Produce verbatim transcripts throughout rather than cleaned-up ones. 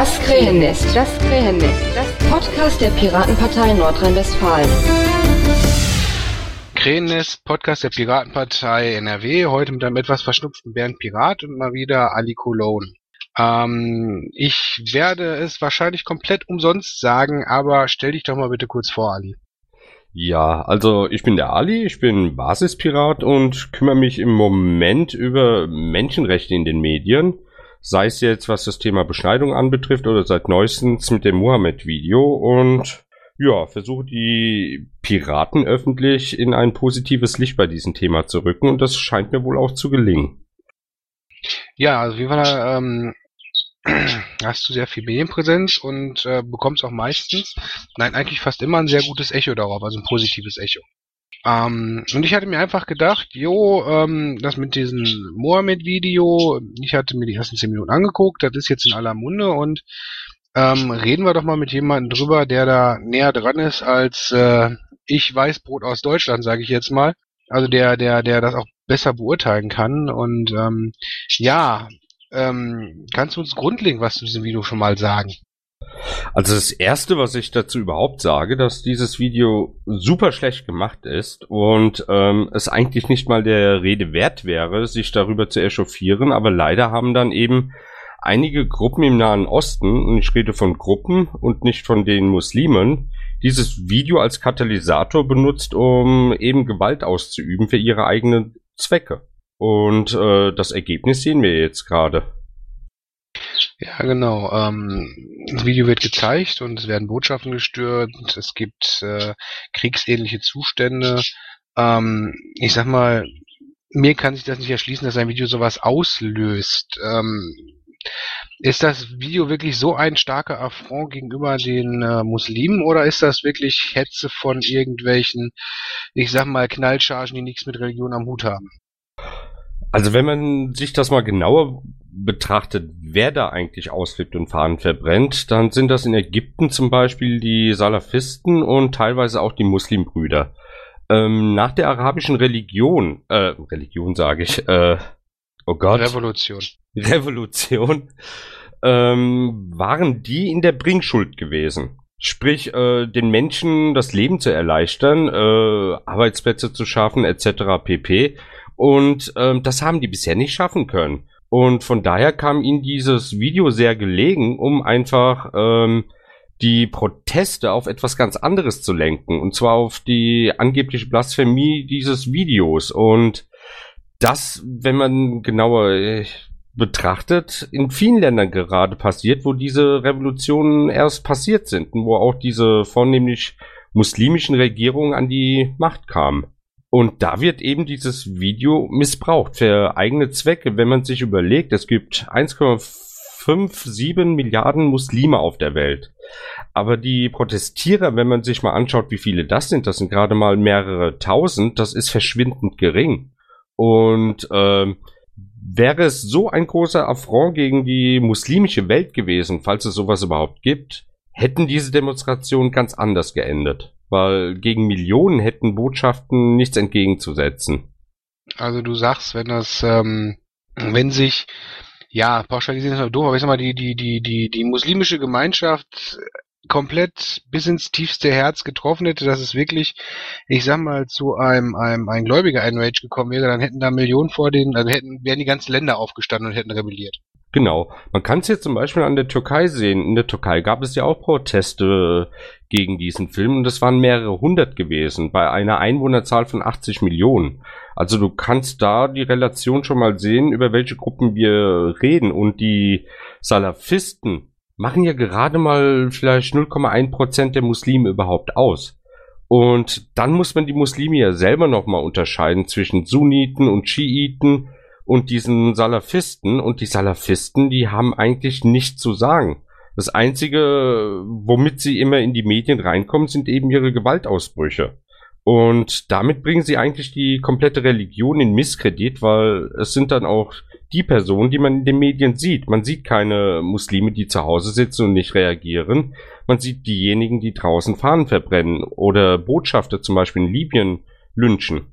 Das Krähennest, das Krähennest, das Podcast der Piratenpartei Nordrhein-Westfalen. Krähennest, Podcast der Piratenpartei N R W, heute mit einem etwas verschnupften Bernd Pirat und mal wieder Ali Cologne. Ähm, ich werde es wahrscheinlich komplett umsonst sagen, aber stell dich doch mal bitte kurz vor, Ali. Ja, also ich bin der Ali, ich bin Basispirat und kümmere mich im Moment über Menschenrechte in den Medien, sei es jetzt was das Thema Beschneidung anbetrifft oder seit neuestens mit dem Mohammed-Video und ja, versuche die Piraten öffentlich in ein positives Licht bei diesem Thema zu rücken und das scheint mir wohl auch zu gelingen. Ja, also wie war ähm, hast du sehr viel Medienpräsenz und äh, bekommst auch meistens, nein, eigentlich fast immer ein sehr gutes Echo darauf, also ein positives Echo. Ähm, und ich hatte mir einfach gedacht, jo, ähm, das mit diesem Mohammed-Video, ich hatte mir die ersten zehn Minuten angeguckt, das ist jetzt in aller Munde und ähm, reden wir doch mal mit jemandem drüber, der da näher dran ist als äh, ich Weißbrot aus Deutschland, sage ich jetzt mal. Also der, der, der das auch besser beurteilen kann und ähm, ja, Ähm, kannst du uns grundlegend was zu diesem Video schon mal sagen? Also das Erste, was ich dazu überhaupt sage, dass dieses Video super schlecht gemacht ist und ähm, es eigentlich nicht mal der Rede wert wäre, sich darüber zu echauffieren, aber leider haben dann eben einige Gruppen im Nahen Osten, und ich rede von Gruppen und nicht von den Muslimen, dieses Video als Katalysator benutzt, um eben Gewalt auszuüben für ihre eigenen Zwecke. Und äh, das Ergebnis sehen wir jetzt gerade. Ja, genau. Ähm, das Video wird gezeigt und es werden Botschaften gestört. Es gibt äh, kriegsähnliche Zustände. Ähm, ich sag mal, mir kann sich das nicht erschließen, dass ein Video sowas auslöst. Ähm, ist das Video wirklich so ein starker Affront gegenüber den äh, Muslimen oder ist das wirklich Hetze von irgendwelchen, ich sag mal, Knallchargen, die nichts mit Religion am Hut haben? Also wenn man sich das mal genauer betrachtet, wer da eigentlich ausflippt und Fahnen verbrennt, dann sind das in Ägypten zum Beispiel die Salafisten und teilweise auch die Muslimbrüder. Ähm, nach der arabischen Religion, äh, Religion sage ich, äh, oh Gott. Revolution. Revolution, ähm, waren die in der Bringschuld gewesen. Sprich, äh, den Menschen das Leben zu erleichtern, äh, Arbeitsplätze zu schaffen, et cetera pp. Und ähm, das haben die bisher nicht schaffen können. Und von daher kam ihnen dieses Video sehr gelegen, um einfach ähm, die Proteste auf etwas ganz anderes zu lenken. Und zwar auf die angebliche Blasphemie dieses Videos. Und das, wenn man genauer äh, betrachtet, in vielen Ländern gerade passiert, wo diese Revolutionen erst passiert sind. Und wo auch diese vornehmlich muslimischen Regierungen an die Macht kamen. Und da wird eben dieses Video missbraucht für eigene Zwecke, wenn man sich überlegt, es gibt eins Komma siebenundfünfzig Milliarden Muslime auf der Welt. Aber die Protestierer, wenn man sich mal anschaut, wie viele das sind, das sind gerade mal mehrere tausend, das ist verschwindend gering. Und ähm, wäre es so ein großer Affront gegen die muslimische Welt gewesen, falls es sowas überhaupt gibt, hätten diese Demonstrationen ganz anders geendet. Weil gegen Millionen hätten Botschaften nichts entgegenzusetzen. Also du sagst, wenn das, ähm, wenn sich, ja, pauschalisieren ist mal doof, aber ich sag mal, die, die, die, die, die muslimische Gemeinschaft komplett bis ins tiefste Herz getroffen hätte, dass es wirklich, ich sag mal, zu einem, einem, ein gläubiger Enrage gekommen wäre, dann hätten da Millionen vor denen, dann hätten, wären die ganzen Länder aufgestanden und hätten rebelliert. Genau. Man kann es jetzt zum Beispiel an der Türkei sehen. In der Türkei gab es ja auch Proteste gegen diesen Film und das waren mehrere hundert gewesen, bei einer Einwohnerzahl von achtzig Millionen. Also du kannst da die Relation schon mal sehen, über welche Gruppen wir reden. Und die Salafisten machen ja gerade mal vielleicht null Komma eins Prozent der Muslime überhaupt aus. Und dann muss man die Muslime ja selber nochmal unterscheiden zwischen Sunniten und Schiiten und diesen Salafisten. Und die Salafisten, die haben eigentlich nichts zu sagen. Das Einzige, womit sie immer in die Medien reinkommen, sind eben ihre Gewaltausbrüche. Und damit bringen sie eigentlich die komplette Religion in Misskredit, weil es sind dann auch die Personen, die man in den Medien sieht. Man sieht keine Muslime, die zu Hause sitzen und nicht reagieren. Man sieht diejenigen, die draußen Fahnen verbrennen oder Botschafter zum Beispiel in Libyen lynchen.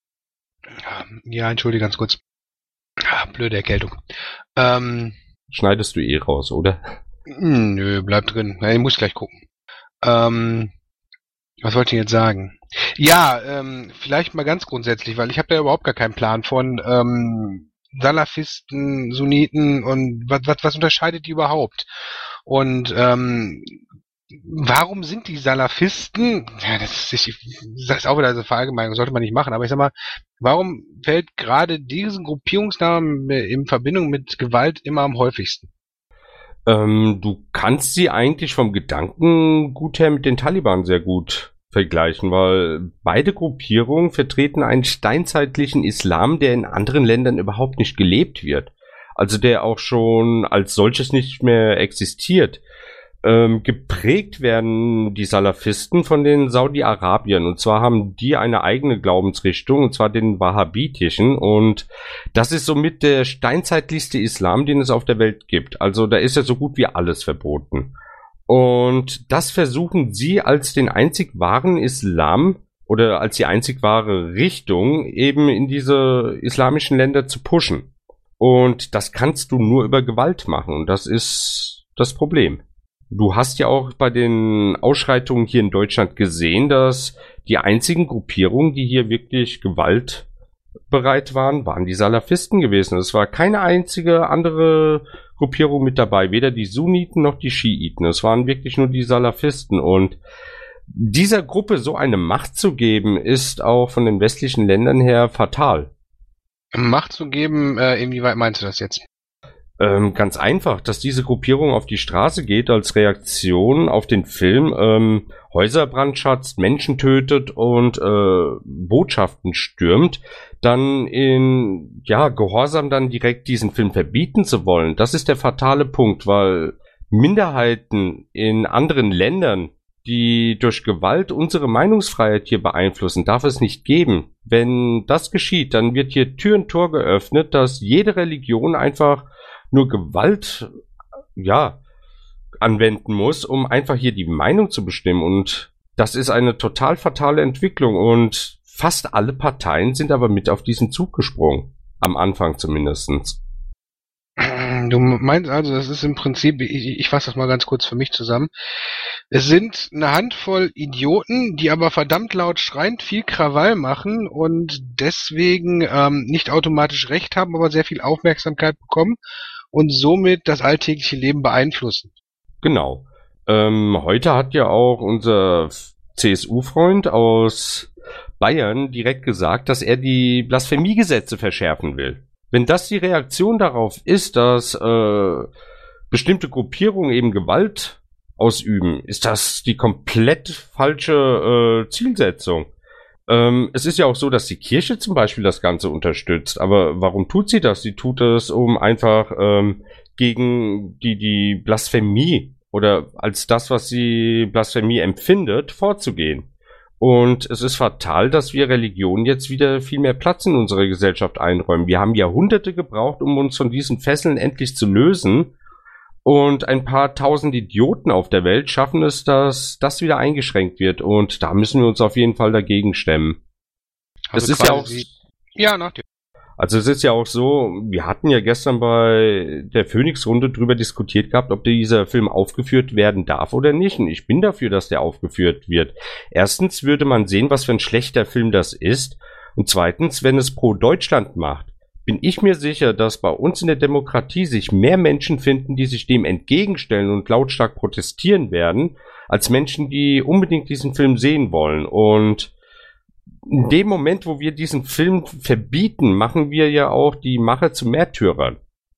Ja, entschuldige ganz kurz. Ah, blöde Erkältung. Ähm, Schneidest du eh raus, oder? Hm, nö, bleibt drin. Na, ich muss gleich gucken. Ähm, was wollte ich jetzt sagen? Ja, ähm, vielleicht mal ganz grundsätzlich, weil ich habe da überhaupt gar keinen Plan von ähm, Salafisten, Sunniten und was, was, was unterscheidet die überhaupt? Und ähm, warum sind die Salafisten, ja, das ist, ich, das ist auch wieder eine Verallgemeinung, sollte man nicht machen, aber ich sag mal, warum fällt gerade diesen Gruppierungsnamen in Verbindung mit Gewalt immer am häufigsten? Ähm, du kannst sie eigentlich vom Gedankengut her mit den Taliban sehr gut vergleichen, weil beide Gruppierungen vertreten einen steinzeitlichen Islam, der in anderen Ländern überhaupt nicht gelebt wird. Also der auch schon als solches nicht mehr existiert. Ähm, geprägt werden die Salafisten von den Saudi-Arabiern. Und zwar haben die eine eigene Glaubensrichtung, und zwar den Wahhabitischen. Und das ist somit der steinzeitlichste Islam, den es auf der Welt gibt. Also da ist ja so gut wie alles verboten. Und das versuchen sie als den einzig wahren Islam oder als die einzig wahre Richtung eben in diese islamischen Länder zu pushen. Und das kannst du nur über Gewalt machen. Und das ist das Problem. Du hast ja auch bei den Ausschreitungen hier in Deutschland gesehen, dass die einzigen Gruppierungen, die hier wirklich gewaltbereit waren, waren die Salafisten gewesen. Es war keine einzige andere Gruppierung mit dabei, weder die Sunniten noch die Schiiten. Es waren wirklich nur die Salafisten. Und dieser Gruppe so eine Macht zu geben, ist auch von den westlichen Ländern her fatal. Macht zu geben, äh, inwieweit meinst du das jetzt? Ähm, ganz einfach, dass diese Gruppierung auf die Straße geht als Reaktion auf den Film, ähm, Häuser brandschatzt, Menschen tötet und äh, Botschaften stürmt, dann in ja Gehorsam dann direkt diesen Film verbieten zu wollen. Das ist der fatale Punkt, weil Minderheiten in anderen Ländern, die durch Gewalt unsere Meinungsfreiheit hier beeinflussen, darf es nicht geben. Wenn das geschieht, dann wird hier Tür und Tor geöffnet, dass jede Religion einfach nur Gewalt, ja, anwenden muss, um einfach hier die Meinung zu bestimmen. Und das ist eine total fatale Entwicklung. Und fast alle Parteien sind aber mit auf diesen Zug gesprungen. Am Anfang zumindest. Du meinst also, das ist im Prinzip, ich, ich fasse das mal ganz kurz für mich zusammen. Es sind eine Handvoll Idioten, die aber verdammt laut schreiend viel Krawall machen und deswegen ähm, nicht automatisch Recht haben, aber sehr viel Aufmerksamkeit bekommen und somit das alltägliche Leben beeinflussen. Genau. Ähm, heute hat ja auch unser C S U-Freund aus Bayern direkt gesagt, dass er die Blasphemiegesetze verschärfen will. Wenn das die Reaktion darauf ist, dass äh, bestimmte Gruppierungen eben Gewalt ausüben, ist das die komplett falsche äh, Zielsetzung. Ähm, es ist ja auch so, dass die Kirche zum Beispiel das Ganze unterstützt. Aber warum tut sie das? Sie tut es, um einfach ähm, gegen die, die Blasphemie oder als das, was sie Blasphemie empfindet, vorzugehen. Und es ist fatal, dass wir Religionen jetzt wieder viel mehr Platz in unserer Gesellschaft einräumen. Wir haben Jahrhunderte gebraucht, um uns von diesen Fesseln endlich zu lösen. Und ein paar tausend Idioten auf der Welt schaffen es, dass das wieder eingeschränkt wird. Und da müssen wir uns auf jeden Fall dagegen stemmen. Also das ist ja auch... Ja, nach dir. Also es ist ja auch so, wir hatten ja gestern bei der Phoenix-Runde drüber diskutiert gehabt, ob dieser Film aufgeführt werden darf oder nicht. Und ich bin dafür, dass der aufgeführt wird. Erstens würde man sehen, was für ein schlechter Film das ist. Und zweitens, wenn es pro Deutschland macht, bin ich mir sicher, dass bei uns in der Demokratie sich mehr Menschen finden, die sich dem entgegenstellen und lautstark protestieren werden, als Menschen, die unbedingt diesen Film sehen wollen. Und in dem Moment, wo wir diesen Film verbieten, machen wir ja auch die Macher zu Märtyrern.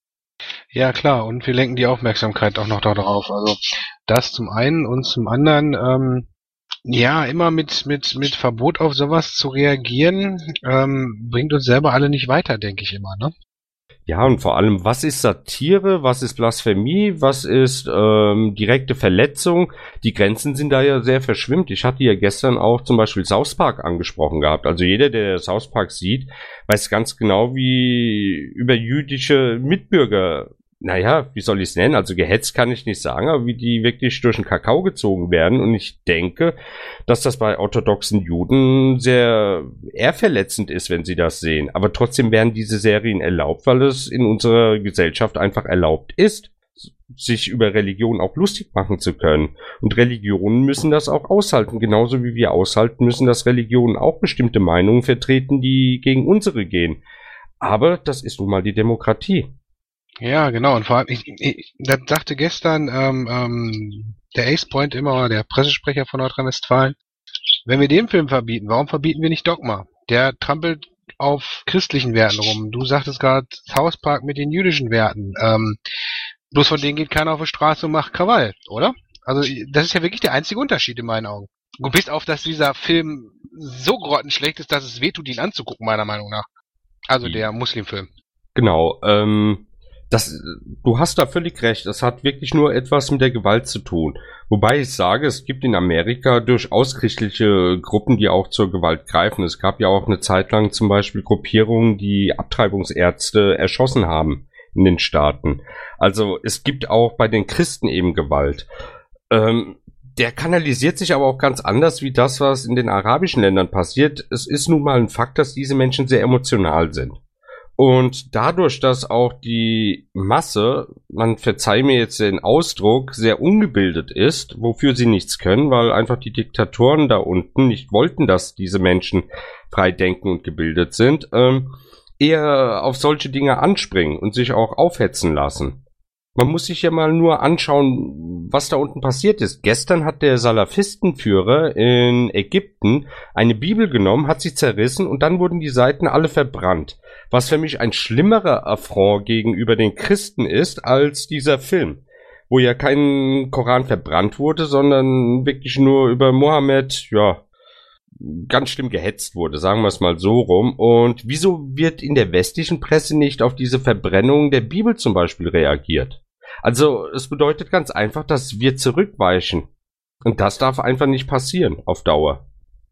Ja, klar, und wir lenken die Aufmerksamkeit auch noch darauf. Also das zum einen und zum anderen, ähm, ja, immer mit mit mit Verbot auf sowas zu reagieren, ähm, bringt uns selber alle nicht weiter, denke ich immer, ne? Ja, und vor allem, was ist Satire, was ist Blasphemie, was ist ähm, direkte Verletzung? Die Grenzen sind da ja sehr verschwimmt. Ich hatte ja gestern auch zum Beispiel South Park angesprochen gehabt. Also jeder, der South Park sieht, weiß ganz genau, wie über jüdische Mitbürger, naja, wie soll ich es nennen? Also gehetzt kann ich nicht sagen, aber wie die wirklich durch den Kakao gezogen werden. Und ich denke, dass das bei orthodoxen Juden sehr eher verletzend ist, wenn sie das sehen. Aber trotzdem werden diese Serien erlaubt, weil es in unserer Gesellschaft einfach erlaubt ist. sich über Religion auch lustig machen zu können. Und Religionen müssen das auch aushalten, genauso wie wir aushalten müssen, dass Religionen auch bestimmte Meinungen vertreten, die gegen unsere gehen. Aber das ist nun mal die Demokratie. Ja, genau. Und vor allem, ich, ich, das sagte gestern ähm, ähm, der Ace Point immer, der Pressesprecher von Nordrhein-Westfalen, wenn wir den Film verbieten, warum verbieten wir nicht Dogma? Der trampelt auf christlichen Werten rum. Du sagtest gerade South Park mit den jüdischen Werten. Ähm, bloß von denen geht keiner auf die Straße und macht Krawall, oder? Also das ist ja wirklich der einzige Unterschied in meinen Augen. Und bis auf, dass dieser Film so grottenschlecht ist, dass es wehtut, ihn anzugucken, meiner Meinung nach. Also der Muslimfilm. Genau, ähm, das, du hast da völlig recht. Es hat wirklich nur etwas mit der Gewalt zu tun. Wobei ich sage, es gibt in Amerika durchaus christliche Gruppen, die auch zur Gewalt greifen. Es gab ja auch eine Zeit lang zum Beispiel Gruppierungen, die Abtreibungsärzte erschossen haben in den Staaten. Also es gibt auch bei den Christen eben Gewalt. Ähm, der kanalisiert sich aber auch ganz anders wie das, was in den arabischen Ländern passiert. Es ist nun mal ein Fakt, dass diese Menschen sehr emotional sind. Und dadurch, dass auch die Masse, man verzeiht mir jetzt den Ausdruck, sehr ungebildet ist, wofür sie nichts können, weil einfach die Diktatoren da unten nicht wollten, dass diese Menschen frei denken und gebildet sind, ähm, eher auf solche Dinge anspringen und sich auch aufhetzen lassen. Man muss sich ja mal nur anschauen, was da unten passiert ist. Gestern hat der Salafistenführer in Ägypten eine Bibel genommen, hat sie zerrissen und dann wurden die Seiten alle verbrannt. Was für mich ein schlimmerer Affront gegenüber den Christen ist als dieser Film, wo ja kein Koran verbrannt wurde, sondern wirklich nur über Mohammed, ja, ganz schlimm gehetzt wurde, sagen wir es mal so rum. Und wieso wird in der westlichen Presse nicht auf diese Verbrennung der Bibel zum Beispiel reagiert? Also es bedeutet ganz einfach, dass wir zurückweichen. Und das darf einfach nicht passieren auf Dauer.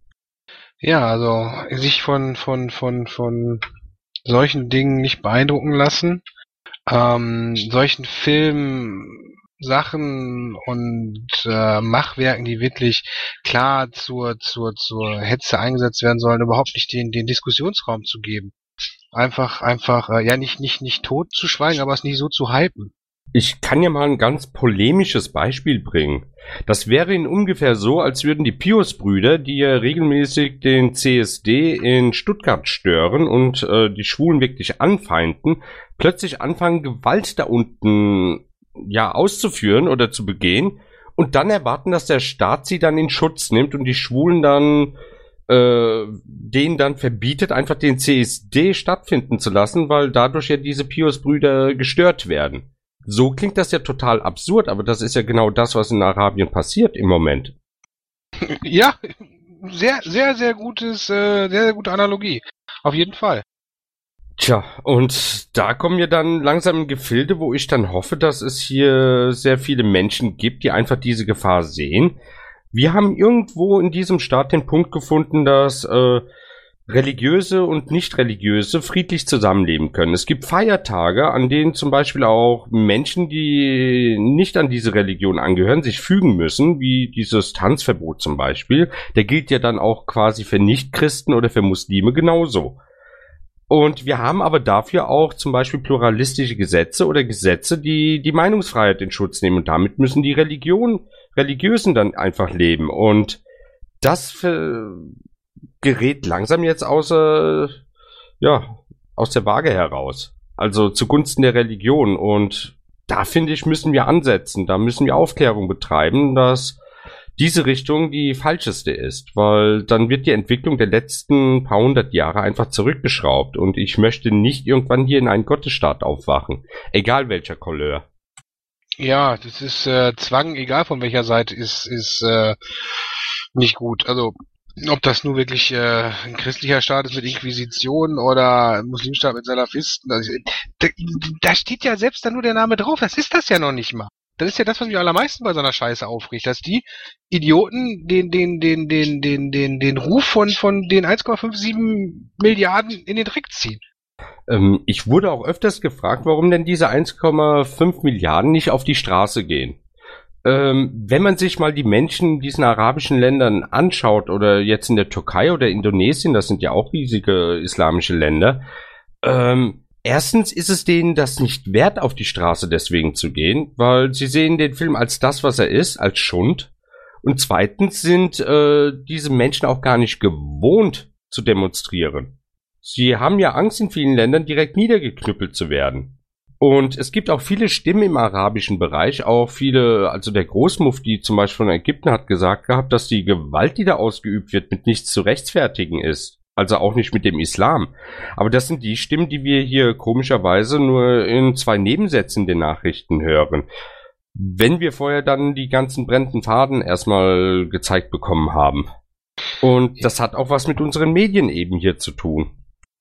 Ja, also sich von von von von solchen Dingen nicht beeindrucken lassen, ähm, solchen Filmen, Sachen und äh, Machwerken, die wirklich klar zur zur zur Hetze eingesetzt werden sollen, überhaupt nicht den den Diskussionsraum zu geben. Einfach einfach äh, ja nicht nicht nicht tot zu schweigen, aber es nicht so zu hypen. Ich kann ja mal ein ganz polemisches Beispiel bringen. Das wäre in ungefähr so, als würden die Pius-Brüder, die ja regelmäßig den C S D in Stuttgart stören und äh, die Schwulen wirklich anfeinden, plötzlich anfangen, Gewalt da unten ja auszuführen oder zu begehen und dann erwarten, dass der Staat sie dann in Schutz nimmt und die Schwulen dann äh, denen dann verbietet, einfach den C S D stattfinden zu lassen, weil dadurch ja diese Pius-Brüder gestört werden. So klingt das ja total absurd, aber das ist ja genau das, was in Arabien passiert im Moment. Ja, sehr, sehr, sehr gutes, äh, sehr, sehr gute Analogie. Auf jeden Fall. Tja, und da kommen wir dann langsam in Gefilde, wo ich dann hoffe, dass es hier sehr viele Menschen gibt, die einfach diese Gefahr sehen. Wir haben irgendwo in diesem Staat den Punkt gefunden, dass äh, religiöse und nicht religiöse friedlich zusammenleben können. Es gibt Feiertage, an denen zum Beispiel auch Menschen, die nicht an diese Religion angehören, sich fügen müssen, wie dieses Tanzverbot zum Beispiel. Der gilt ja dann auch quasi für Nichtchristen oder für Muslime genauso. Und wir haben aber dafür auch zum Beispiel pluralistische Gesetze oder Gesetze, die die Meinungsfreiheit in Schutz nehmen. Und damit müssen die Religion, Religiösen dann einfach leben. Und das für gerät langsam jetzt außer, ja, aus der Waage heraus. Also zugunsten der Religion. Und da, finde ich, müssen wir ansetzen. Da müssen wir Aufklärung betreiben, dass diese Richtung die falscheste ist. Weil dann wird die Entwicklung der letzten paar hundert Jahre einfach zurückgeschraubt. Und ich möchte nicht irgendwann hier in einen Gottesstaat aufwachen. Egal welcher Couleur. Ja, das ist äh, Zwang, egal von welcher Seite, ist, ist äh, nicht gut. Also ob das nur wirklich äh, ein christlicher Staat ist mit Inquisition oder ein Muslimstaat mit Salafisten. Also, da, da steht ja selbst dann nur der Name drauf. Das ist das ja noch nicht mal. Das ist ja das, was mich am allermeisten bei so einer Scheiße aufregt, dass die Idioten den den den den den den den Ruf von von den eins Komma siebenundfünfzig Milliarden in den Dreck ziehen. Ähm, ich wurde auch öfters gefragt, warum denn diese eins Komma fünf Milliarden nicht auf die Straße gehen. Ähm, wenn man sich mal die Menschen in diesen arabischen Ländern anschaut oder jetzt in der Türkei oder Indonesien, das sind ja auch riesige islamische Länder, ähm, Erstens ist es denen das nicht wert, auf die Straße deswegen zu gehen, weil sie sehen den Film als das, was er ist, als Schund. Und zweitens sind äh, diese Menschen auch gar nicht gewohnt zu demonstrieren. Sie haben ja Angst, in vielen Ländern direkt niedergeknüppelt zu werden. Und es gibt auch viele Stimmen im arabischen Bereich, auch viele, also der Großmufti zum Beispiel von Ägypten hat gesagt gehabt, dass die Gewalt, die da ausgeübt wird, mit nichts zu rechtfertigen ist. Also auch nicht mit dem Islam. Aber das sind die Stimmen, die wir hier komischerweise nur in zwei Nebensätzen der Nachrichten hören. Wenn wir vorher dann die ganzen brennenden Faden erstmal gezeigt bekommen haben. Und das hat auch was mit unseren Medien eben hier zu tun.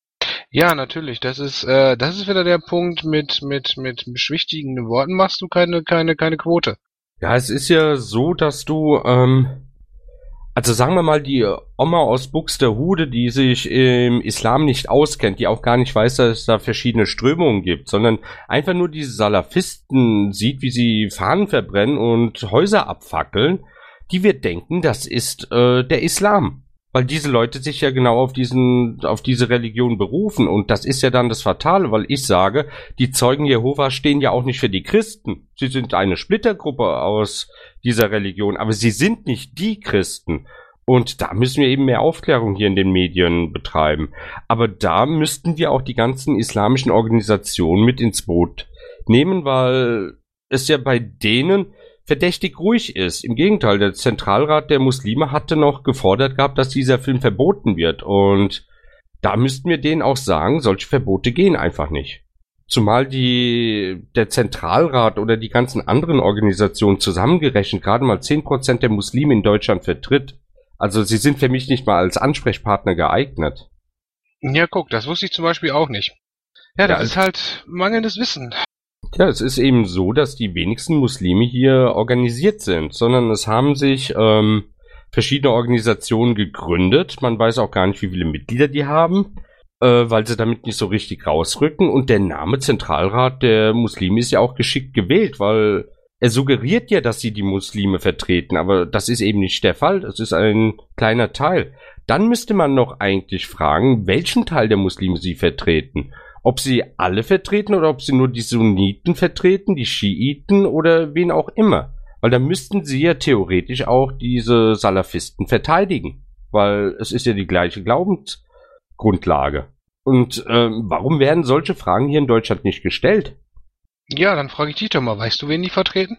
Ja, natürlich. Das ist, äh, das ist wieder der Punkt mit, mit, mit beschwichtigenden Worten machst du keine, keine, keine Quote. Ja, es ist ja so, dass du, ähm, also sagen wir mal, die Oma aus Buxtehude, die sich im Islam nicht auskennt, die auch gar nicht weiß, dass es da verschiedene Strömungen gibt, sondern einfach nur diese Salafisten sieht, wie sie Fahnen verbrennen und Häuser abfackeln, die wird denken, das ist äh, der Islam. Weil diese Leute sich ja genau auf diesen, auf diese Religion berufen. Und das ist ja dann das Fatale, weil ich sage, die Zeugen Jehovas stehen ja auch nicht für die Christen. Sie sind eine Splittergruppe aus dieser Religion, aber sie sind nicht die Christen. Und da müssen wir eben mehr Aufklärung hier in den Medien betreiben. Aber da müssten wir auch die ganzen islamischen Organisationen mit ins Boot nehmen, weil es ja bei denen verdächtig ruhig ist. Im Gegenteil, der Zentralrat der Muslime hatte noch gefordert gehabt, dass dieser Film verboten wird. Und da müssten wir denen auch sagen, solche Verbote gehen einfach nicht. Zumal die, der Zentralrat oder die ganzen anderen Organisationen zusammengerechnet gerade mal zehn Prozent der Muslime in Deutschland vertritt. Also sie sind für mich nicht mal als Ansprechpartner geeignet. Ja, guck, das wusste ich zum Beispiel auch nicht. Ja, das Ja, ist halt mangelndes Wissen. Ja, es ist eben so, dass die wenigsten Muslime hier organisiert sind, sondern es haben sich ähm, verschiedene Organisationen gegründet. Man weiß auch gar nicht, wie viele Mitglieder die haben, äh, weil sie damit nicht so richtig rausrücken. Und der Name Zentralrat der Muslime ist ja auch geschickt gewählt, weil er suggeriert ja, dass sie die Muslime vertreten, aber das ist eben nicht der Fall. Das ist ein kleiner Teil. Dann müsste man noch eigentlich fragen, welchen Teil der Muslime sie vertreten. Ob sie alle vertreten oder ob sie nur die Sunniten vertreten, die Schiiten oder wen auch immer. Weil dann müssten sie ja theoretisch auch diese Salafisten verteidigen. Weil es ist ja die gleiche Glaubensgrundlage. Und ähm, warum werden solche Fragen hier in Deutschland nicht gestellt? Ja, dann frage ich dich doch mal, weißt du, wen die vertreten?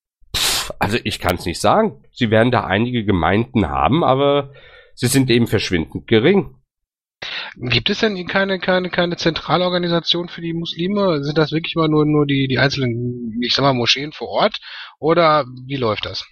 Pff, also ich kann es nicht sagen. Sie werden da einige Gemeinden haben, aber sie sind eben verschwindend gering. Gibt es denn keine, keine, keine Zentralorganisation für die Muslime? Sind das wirklich mal nur, nur die, die einzelnen, ich sag mal, Moscheen vor Ort? Oder wie läuft das?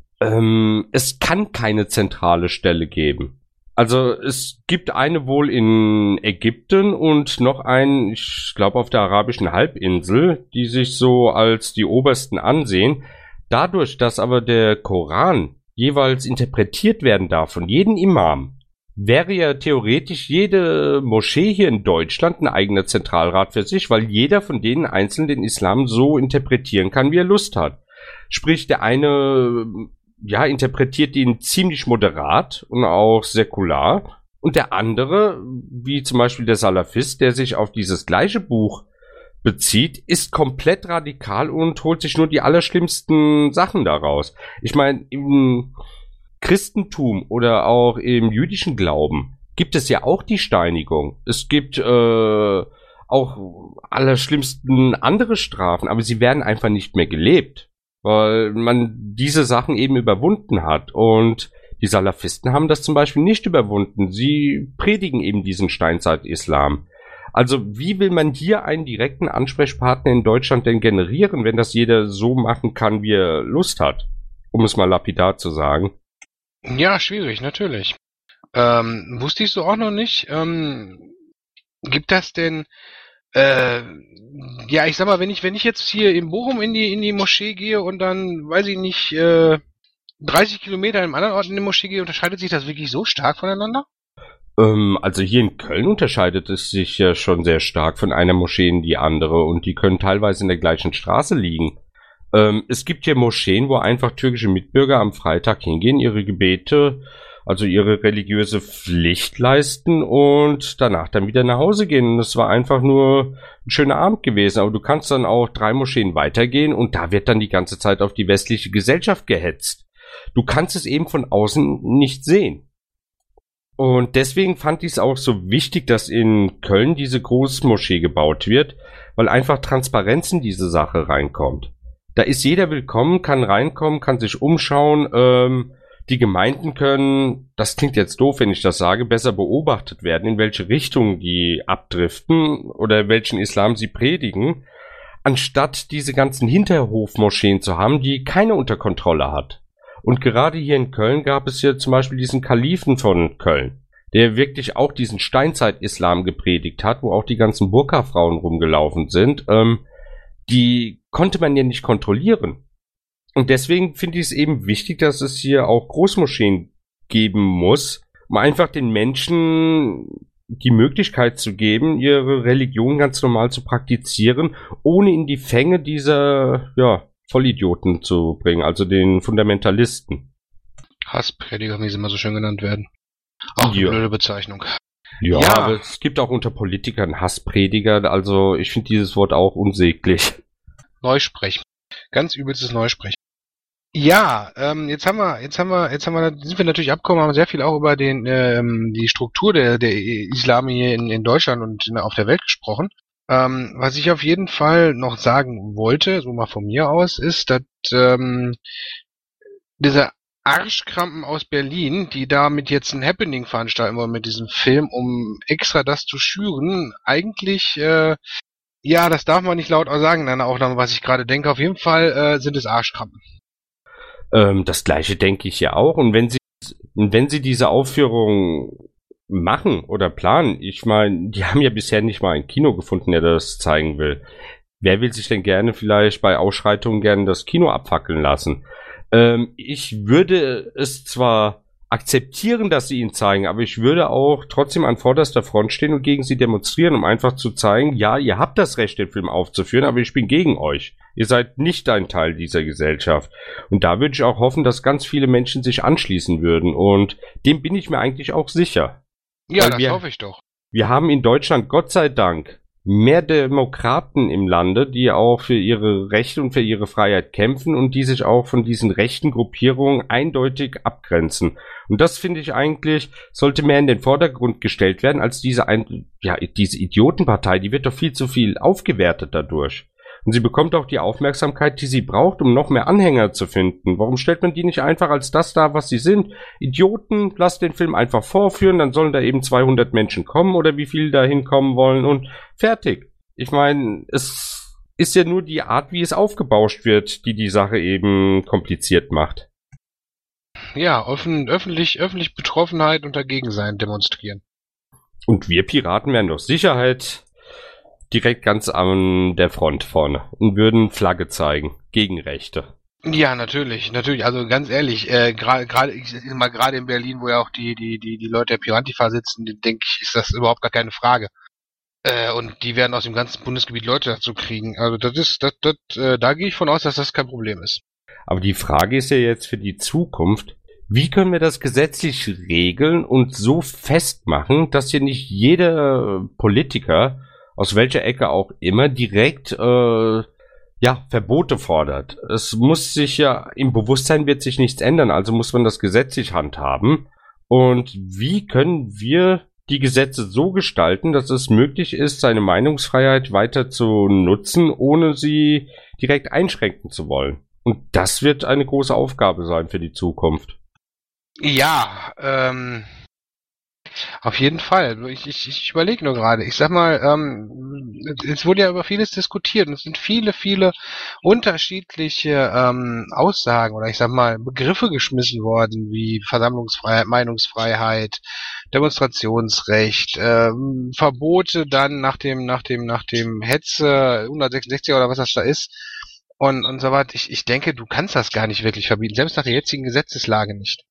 Ähm, es kann keine zentrale Stelle geben. Also es gibt eine wohl in Ägypten und noch einen, ich glaube auf der arabischen Halbinsel, die sich so als die Obersten ansehen. Dadurch, dass aber der Koran jeweils interpretiert werden darf von jedem Imam, wäre ja theoretisch jede Moschee hier in Deutschland ein eigener Zentralrat für sich, weil jeder von denen einzeln den Islam so interpretieren kann, wie er Lust hat. Sprich, der eine, ja, interpretiert ihn ziemlich moderat und auch säkular und der andere, wie zum Beispiel der Salafist, der sich auf dieses gleiche Buch bezieht, ist komplett radikal und holt sich nur die allerschlimmsten Sachen daraus. Ich meine, im Christentum oder auch im jüdischen Glauben gibt es ja auch die Steinigung. Es gibt äh, auch allerschlimmsten andere Strafen, aber sie werden einfach nicht mehr gelebt, weil man diese Sachen eben überwunden hat. Und die Salafisten haben das zum Beispiel nicht überwunden. Sie predigen eben diesen Steinzeit-Islam. Also wie will man hier einen direkten Ansprechpartner in Deutschland denn generieren, wenn das jeder so machen kann, wie er Lust hat? Um es mal lapidar zu sagen. Ja, schwierig, natürlich. Ähm, wusstest du auch noch nicht, ähm, gibt das denn, äh, ja, ich sag mal, wenn ich, wenn ich jetzt hier in Bochum in die, in die Moschee gehe und dann, weiß ich nicht, äh, dreißig Kilometer in einem anderen Ort in die Moschee gehe, unterscheidet sich das wirklich so stark voneinander? Ähm, also hier in Köln unterscheidet es sich ja schon sehr stark von einer Moschee in die andere und die können teilweise in der gleichen Straße liegen. Ähm, es gibt hier Moscheen, wo einfach türkische Mitbürger am Freitag hingehen, ihre Gebete also ihre religiöse Pflicht leisten und danach dann wieder nach Hause gehen. Und es war einfach nur ein schöner Abend gewesen. Aber du kannst dann auch drei Moscheen weitergehen und da wird dann die ganze Zeit auf die westliche Gesellschaft gehetzt. Du kannst es eben von außen nicht sehen. Und deswegen fand ich es auch so wichtig, dass in Köln diese Großmoschee gebaut wird, weil einfach Transparenz in diese Sache reinkommt. Da ist jeder willkommen, kann reinkommen, kann sich umschauen. Ähm, die Gemeinden können, das klingt jetzt doof, wenn ich das sage, besser beobachtet werden, in welche Richtung die abdriften oder welchen Islam sie predigen, anstatt diese ganzen Hinterhofmoscheen zu haben, die keine unter Kontrolle hat. Und gerade hier in Köln gab es ja zum Beispiel diesen Kalifen von Köln, der wirklich auch diesen Steinzeit-Islam gepredigt hat, wo auch die ganzen Burka-Frauen rumgelaufen sind. Ähm, die konnte man ja nicht kontrollieren. Und deswegen finde ich es eben wichtig, dass es hier auch Großmoscheen geben muss, um einfach den Menschen die Möglichkeit zu geben, ihre Religion ganz normal zu praktizieren, ohne in die Fänge dieser, ja, Vollidioten zu bringen, also den Fundamentalisten. Hassprediger, wie sie immer so schön genannt werden. Auch Ja. eine blöde Bezeichnung. Ja, Ja. aber es gibt auch unter Politikern Hassprediger, also ich finde dieses Wort auch unsäglich. Neusprech. Ganz übelstes Neusprech. Ja, ähm, jetzt haben wir, jetzt haben wir, jetzt haben wir, sind wir natürlich abgekommen, haben sehr viel auch über den, ähm, die Struktur der, der Islam hier in, in Deutschland und in, auf der Welt gesprochen. Ähm, was ich auf jeden Fall noch sagen wollte, so mal von mir aus, ist, dass ähm, diese Arschkrampen aus Berlin, die damit jetzt ein Happening veranstalten wollen mit diesem Film, um extra das zu schüren, eigentlich, äh, ja, das darf man nicht laut sagen, dann auch noch, was ich gerade denke, auf jeden Fall äh, sind es Arschkrampen. Ähm, das gleiche denke ich ja auch. Und wenn sie, wenn sie diese Aufführung machen oder planen, ich meine, die haben ja bisher nicht mal ein Kino gefunden, der das zeigen will. Wer will sich denn gerne vielleicht bei Ausschreitungen gerne das Kino abfackeln lassen? Ähm, ich würde es zwar akzeptieren, dass sie ihn zeigen, aber ich würde auch trotzdem an vorderster Front stehen und gegen sie demonstrieren, um einfach zu zeigen, ja, ihr habt das Recht, den Film aufzuführen, aber ich bin gegen euch. Ihr seid nicht ein Teil dieser Gesellschaft. Und da würde ich auch hoffen, dass ganz viele Menschen sich anschließen würden. Und dem bin ich mir eigentlich auch sicher. Ja, Weil das wir- hoffe ich doch. Wir haben in Deutschland, Gott sei Dank, mehr Demokraten im Lande, die auch für ihre Rechte und für ihre Freiheit kämpfen und die sich auch von diesen rechten Gruppierungen eindeutig abgrenzen. Und das finde ich eigentlich, sollte mehr in den Vordergrund gestellt werden, als diese, ein, ja, diese Idiotenpartei, die wird doch viel zu viel aufgewertet dadurch. Und sie bekommt auch die Aufmerksamkeit, die sie braucht, um noch mehr Anhänger zu finden. Warum stellt man die nicht einfach als das dar, was sie sind? Idioten, lasst den Film einfach vorführen, dann sollen da eben zweihundert Menschen kommen oder wie viele da hinkommen wollen und fertig. Ich meine, es ist ja nur die Art, wie es aufgebauscht wird, die die Sache eben kompliziert macht. Ja, offen, öffentlich, öffentlich Betroffenheit und Dagegensein demonstrieren. Und wir Piraten wären doch Sicherheit direkt ganz an der Front vorne und würden Flagge zeigen gegen Rechte. Ja, natürlich, natürlich. Also ganz ehrlich, äh, gerade, gerade, ich sag mal gerade in Berlin, wo ja auch die, die, die, die Leute der Pirantifa sitzen, denke ich, ist das überhaupt gar keine Frage. Äh, und die werden aus dem ganzen Bundesgebiet Leute dazu kriegen. Also das ist, das, das, äh, da gehe ich von aus, dass das kein Problem ist. Aber die Frage ist ja jetzt für die Zukunft, wie können wir das gesetzlich regeln und so festmachen, dass hier nicht jeder Politiker, aus welcher Ecke auch immer, direkt äh, ja, Verbote fordert. Es muss sich ja, im Bewusstsein wird sich nichts ändern, also muss man das gesetzlich handhaben. Und wie können wir die Gesetze so gestalten, dass es möglich ist, seine Meinungsfreiheit weiter zu nutzen, ohne sie direkt einschränken zu wollen? Und das wird eine große Aufgabe sein für die Zukunft. Ja, ähm, auf jeden Fall. Ich, ich, ich überlege nur gerade. Ich sag mal, ähm, es wurde ja über vieles diskutiert und es sind viele, viele unterschiedliche ähm, Aussagen oder ich sag mal Begriffe geschmissen worden, wie Versammlungsfreiheit, Meinungsfreiheit, Demonstrationsrecht, ähm, Verbote dann nach dem, nach dem, nach dem Hetze hundertsechsundsechzig oder was das da ist und, und so weiter. Ich, ich denke, du kannst das gar nicht wirklich verbieten, selbst nach der jetzigen Gesetzeslage nicht.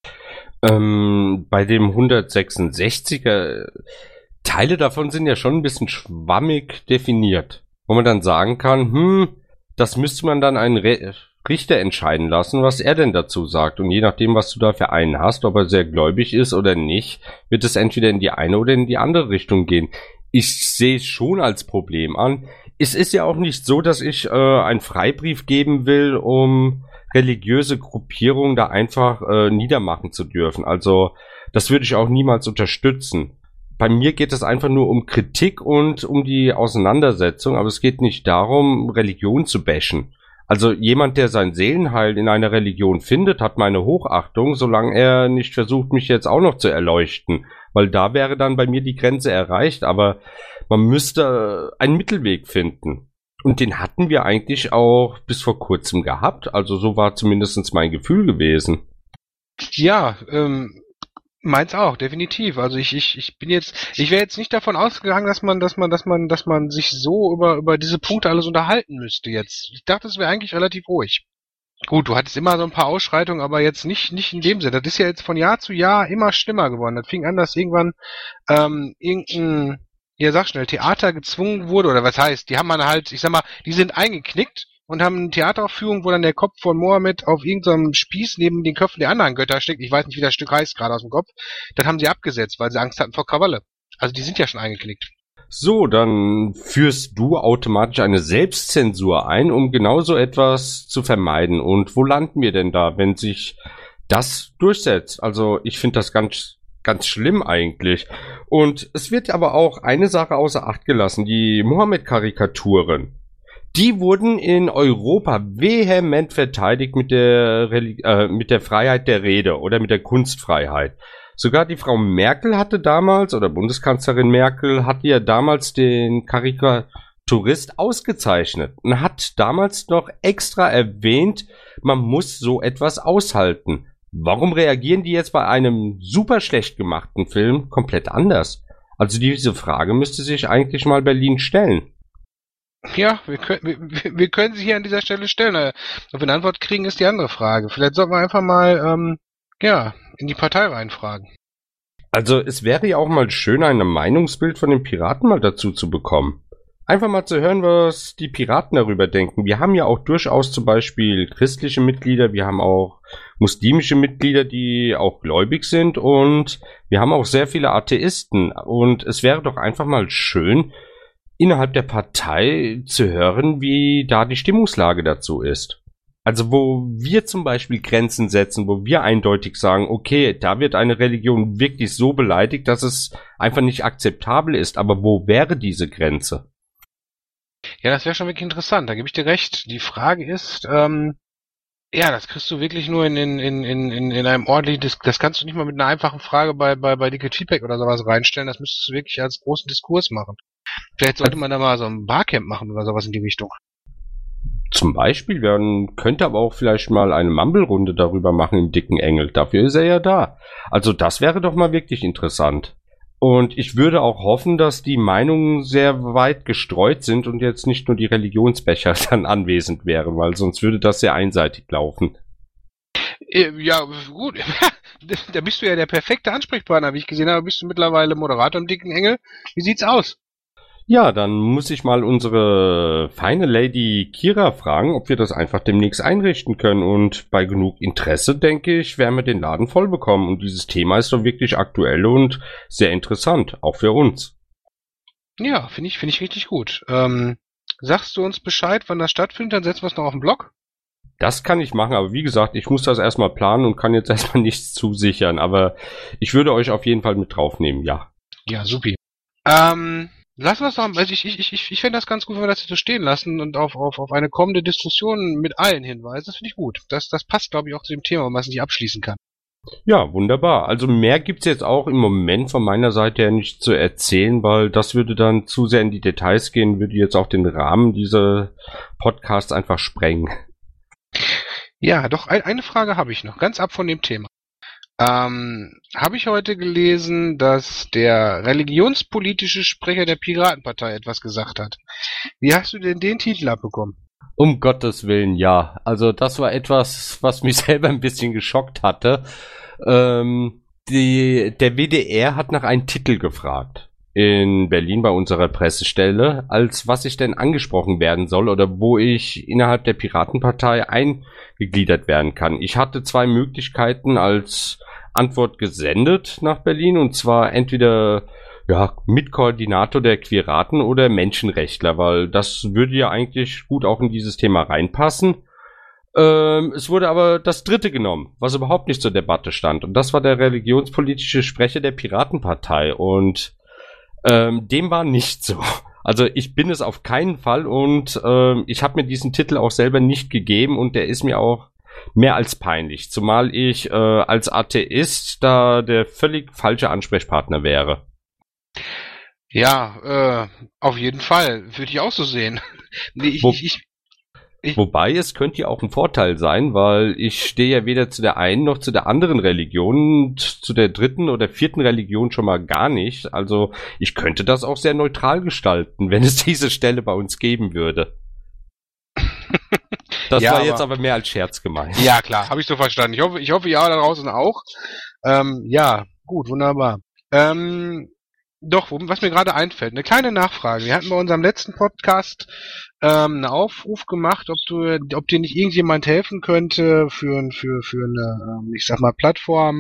Ähm, bei dem hundertsechsundsechziger, Teile davon sind ja schon ein bisschen schwammig definiert. Wo man dann sagen kann, hm, das müsste man dann ein Re- Richter entscheiden lassen, was er denn dazu sagt. Und je nachdem, was du da für einen hast, ob er sehr gläubig ist oder nicht, wird es entweder in die eine oder in die andere Richtung gehen. Ich sehe es schon als Problem an. Es ist ja auch nicht so, dass ich äh, einen Freibrief geben will, um religiöse Gruppierungen da einfach äh, niedermachen zu dürfen. Also das würde ich auch niemals unterstützen. Bei mir geht es einfach nur um Kritik und um die Auseinandersetzung, aber es geht nicht darum, Religion zu bashen. Also jemand, der sein Seelenheil in einer Religion findet, hat meine Hochachtung, solange er nicht versucht, mich jetzt auch noch zu erleuchten. Weil da wäre dann bei mir die Grenze erreicht, aber man müsste einen Mittelweg finden. Und den hatten wir eigentlich auch bis vor kurzem gehabt. Also so war zumindest mein Gefühl gewesen. Ja, ähm, meins auch, definitiv. Also ich, ich, ich bin jetzt, ich wäre jetzt nicht davon ausgegangen, dass man, dass man, dass man, dass man sich so über, über diese Punkte alles unterhalten müsste jetzt. Ich dachte, es wäre eigentlich relativ ruhig. Gut, du hattest immer so ein paar Ausschreitungen, aber jetzt nicht, nicht in dem Sinne. Das ist ja jetzt von Jahr zu Jahr immer schlimmer geworden. Das fing an, dass irgendwann, ähm, irgendein, ja sag schnell, Theater gezwungen wurde, oder was heißt, die haben dann halt, ich sag mal, die sind eingeknickt und haben eine Theateraufführung, wo dann der Kopf von Mohammed auf irgendeinem Spieß neben den Köpfen der anderen Götter steckt. Ich weiß nicht, wie das Stück heißt, gerade aus dem Kopf. Das haben sie abgesetzt, weil sie Angst hatten vor Krawalle. Also die sind ja schon eingeknickt. So, dann führst du automatisch eine Selbstzensur ein, um genau so etwas zu vermeiden. Und wo landen wir denn da, wenn sich das durchsetzt? Also ich finde das ganz, ganz schlimm eigentlich. Und es wird aber auch eine Sache außer Acht gelassen, die Mohammed-Karikaturen. Die wurden in Europa vehement verteidigt mit der, Reli- äh, mit der Freiheit der Rede oder mit der Kunstfreiheit. Sogar die Frau Merkel hatte damals, oder Bundeskanzlerin Merkel, hatte ja damals den Karikaturist ausgezeichnet und hat damals noch extra erwähnt, man muss so etwas aushalten. Warum reagieren die jetzt bei einem super schlecht gemachten Film komplett anders? Also diese Frage müsste sich eigentlich mal Berlin stellen. Ja, wir können, wir, wir können sie hier an dieser Stelle stellen. Ob wir eine Antwort kriegen, ist die andere Frage. Vielleicht sollten wir einfach mal, ähm, ja, in die Partei reinfragen. Also es wäre ja auch mal schön, ein Meinungsbild von den Piraten mal dazu zu bekommen. Einfach mal zu hören, was die Piraten darüber denken. Wir haben ja auch durchaus zum Beispiel christliche Mitglieder, wir haben auch muslimische Mitglieder, die auch gläubig sind und wir haben auch sehr viele Atheisten. Und es wäre doch einfach mal schön, innerhalb der Partei zu hören, wie da die Stimmungslage dazu ist. Also wo wir zum Beispiel Grenzen setzen, wo wir eindeutig sagen, okay, da wird eine Religion wirklich so beleidigt, dass es einfach nicht akzeptabel ist. Aber wo wäre diese Grenze? Ja, das wäre schon wirklich interessant, da gebe ich dir recht. Die Frage ist, ähm, ja, das kriegst du wirklich nur in, in, in, in, in einem ordentlichen, das, das kannst du nicht mal mit einer einfachen Frage bei, bei, bei Liquid Feedback oder sowas reinstellen, das müsstest du wirklich als großen Diskurs machen. Vielleicht sollte man da mal so ein Barcamp machen oder sowas in die Richtung. Zum Beispiel, man könnte aber auch vielleicht mal eine Mumble-Runde darüber machen im dicken Engel. Dafür ist er ja da. Also das wäre doch mal wirklich interessant. Und ich würde auch hoffen, dass die Meinungen sehr weit gestreut sind und jetzt nicht nur die Religionsbecher dann anwesend wären, weil sonst würde das sehr einseitig laufen. Ja, gut. Da bist du ja der perfekte Ansprechpartner, wie ich gesehen habe. Bist du mittlerweile Moderator im dicken Engel? Wie sieht's aus? Ja, dann muss ich mal unsere feine Lady Kira fragen, ob wir das einfach demnächst einrichten können. Und bei genug Interesse, denke ich, werden wir den Laden voll bekommen. Und dieses Thema ist doch wirklich aktuell und sehr interessant, auch für uns. Ja, finde ich, finde ich richtig gut. Ähm, sagst du uns Bescheid, wann das stattfindet, dann setzen wir es noch auf den Blog? Das kann ich machen, aber wie gesagt, ich muss das erstmal planen und kann jetzt erstmal nichts zusichern. Aber ich würde euch auf jeden Fall mit draufnehmen, ja. Ja, supi. Ähm... Lassen wir es doch, also ich, ich, ich, ich fände das ganz gut, wenn wir das hier so stehen lassen und auf, auf, auf eine kommende Diskussion mit allen hinweisen. Das finde ich gut. Das, das passt, glaube ich, auch zu dem Thema, wo man es nicht abschließen kann. Ja, wunderbar. Also mehr gibt's jetzt auch im Moment von meiner Seite her nicht zu erzählen, weil das würde dann zu sehr in die Details gehen, würde jetzt auch den Rahmen dieser Podcasts einfach sprengen. Ja, doch, ein, eine Frage habe ich noch, ganz ab von dem Thema. Ähm, habe ich heute gelesen, dass der religionspolitische Sprecher der Piratenpartei etwas gesagt hat. Wie hast du denn den Titel abbekommen? Um Gottes Willen, ja. Also das war etwas, was mich selber ein bisschen geschockt hatte. Ähm, die, der W D R hat nach einem Titel gefragt. in Berlin bei unserer Pressestelle, als was ich denn angesprochen werden soll oder wo ich innerhalb der Piratenpartei eingegliedert werden kann. Ich hatte zwei Möglichkeiten als Antwort gesendet nach Berlin, und zwar entweder ja, Mitkoordinator der Quiraten oder Menschenrechtler, weil das würde ja eigentlich gut auch in dieses Thema reinpassen. Ähm, es wurde aber das dritte genommen, was überhaupt nicht zur Debatte stand, und das war der religionspolitische Sprecher der Piratenpartei, und ähm, dem war nicht so. Also ich bin es auf keinen Fall, und ähm, ich habe mir diesen Titel auch selber nicht gegeben, und der ist mir auch mehr als peinlich, zumal ich äh, als Atheist da der völlig falsche Ansprechpartner wäre. Ja, äh, auf jeden Fall. Würde ich auch so sehen. Nee, ich, Wo, ich, ich, ich, wobei, es könnte ja auch ein Vorteil sein, weil ich stehe ja weder zu der einen noch zu der anderen Religion, und zu der dritten oder vierten Religion schon mal gar nicht. Also ich könnte das auch sehr neutral gestalten, wenn es diese Stelle bei uns geben würde. Das ja, war aber, jetzt aber mehr als Scherz gemeint. Ja, klar, habe ich so verstanden. Ich hoffe, ich hoffe, ja, da draußen auch. Ähm, ja, gut, wunderbar. Ähm, Doch, was mir gerade einfällt, eine kleine Nachfrage. Wir hatten bei unserem letzten Podcast ähm, einen Aufruf gemacht, ob du, ob dir nicht irgendjemand helfen könnte für, für, für eine, ähm, ich sag mal, Plattform,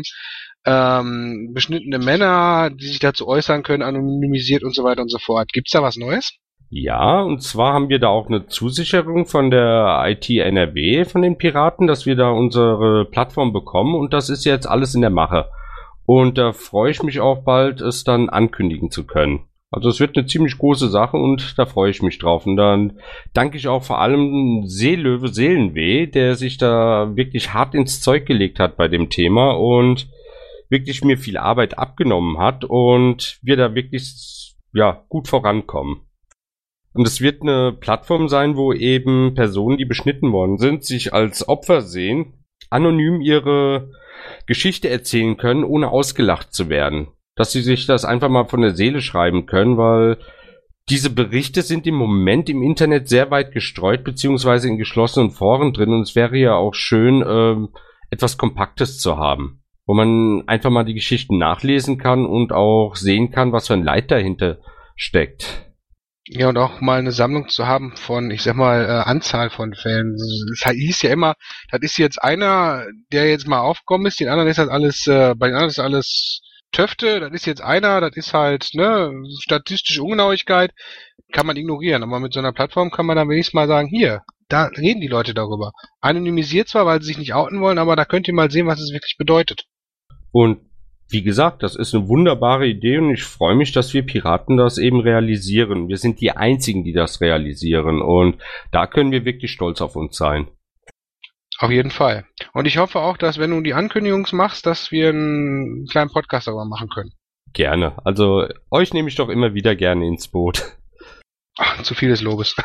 ähm, beschnittene Männer, die sich dazu äußern können, anonymisiert und so weiter und so fort. Gibt's da was Neues? Ja, und zwar haben wir da auch eine Zusicherung von der I T N R W, von den Piraten, dass wir da unsere Plattform bekommen, und das ist jetzt alles in der Mache. Und da freue ich mich auch bald, es dann ankündigen zu können. Also es wird eine ziemlich große Sache, und da freue ich mich drauf. Und dann danke ich auch vor allem Seelöwe Seelenweh, der sich da wirklich hart ins Zeug gelegt hat bei dem Thema und wirklich mir viel Arbeit abgenommen hat und wir da wirklich ja gut vorankommen. Und es wird eine Plattform sein, wo eben Personen, die beschnitten worden sind, sich als Opfer sehen, anonym ihre Geschichte erzählen können, ohne ausgelacht zu werden. Dass sie sich das einfach mal von der Seele schreiben können, weil diese Berichte sind im Moment im Internet sehr weit gestreut, beziehungsweise in geschlossenen Foren drin, und es wäre ja auch schön, ähm, etwas Kompaktes zu haben, wo man einfach mal die Geschichten nachlesen kann und auch sehen kann, was für ein Leid dahinter steckt. Ja, und auch mal eine Sammlung zu haben von, ich sag mal, äh, Anzahl von Fällen. Es hieß ja immer, das ist jetzt einer, der jetzt mal aufgekommen ist, den anderen ist das alles, äh, bei den anderen ist alles Töfte, das ist jetzt einer, das ist halt, ne, statistische Ungenauigkeit, kann man ignorieren. Aber mit so einer Plattform kann man dann wenigstens mal sagen, hier, da reden die Leute darüber. Anonymisiert zwar, weil sie sich nicht outen wollen, aber da könnt ihr mal sehen, was es wirklich bedeutet. Und wie gesagt, das ist eine wunderbare Idee, und ich freue mich, dass wir Piraten das eben realisieren. Wir sind die Einzigen, die das realisieren, und da können wir wirklich stolz auf uns sein. Auf jeden Fall. Und ich hoffe auch, dass wenn du die Ankündigung machst, dass wir einen kleinen Podcast darüber machen können. Gerne. Also euch nehme ich doch immer wieder gerne ins Boot. Ach, zu viel des Lobes.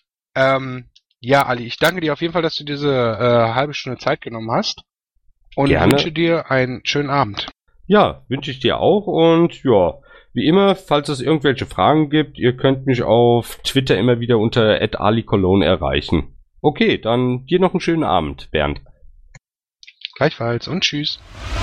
ähm, ja, Ali, ich danke dir auf jeden Fall, dass du diese äh, halbe Stunde Zeit genommen hast. Und Gerne. wünsche dir einen schönen Abend. Ja, wünsche ich dir auch, und ja, wie immer, falls es irgendwelche Fragen gibt, ihr könnt mich auf Twitter immer wieder unter at ali cologne erreichen. Okay, dann dir noch einen schönen Abend, Bernd. Gleichfalls und tschüss.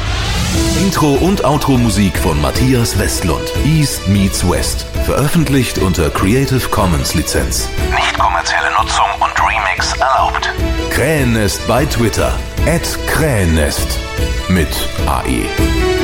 Intro und Outro Musik von Matthias Westlund. East meets West. Veröffentlicht unter Creative Commons Lizenz. Nicht kommerzielle Nutzung und Remix erlaubt. Krähennest bei Twitter. at Krähennest. Mit A E.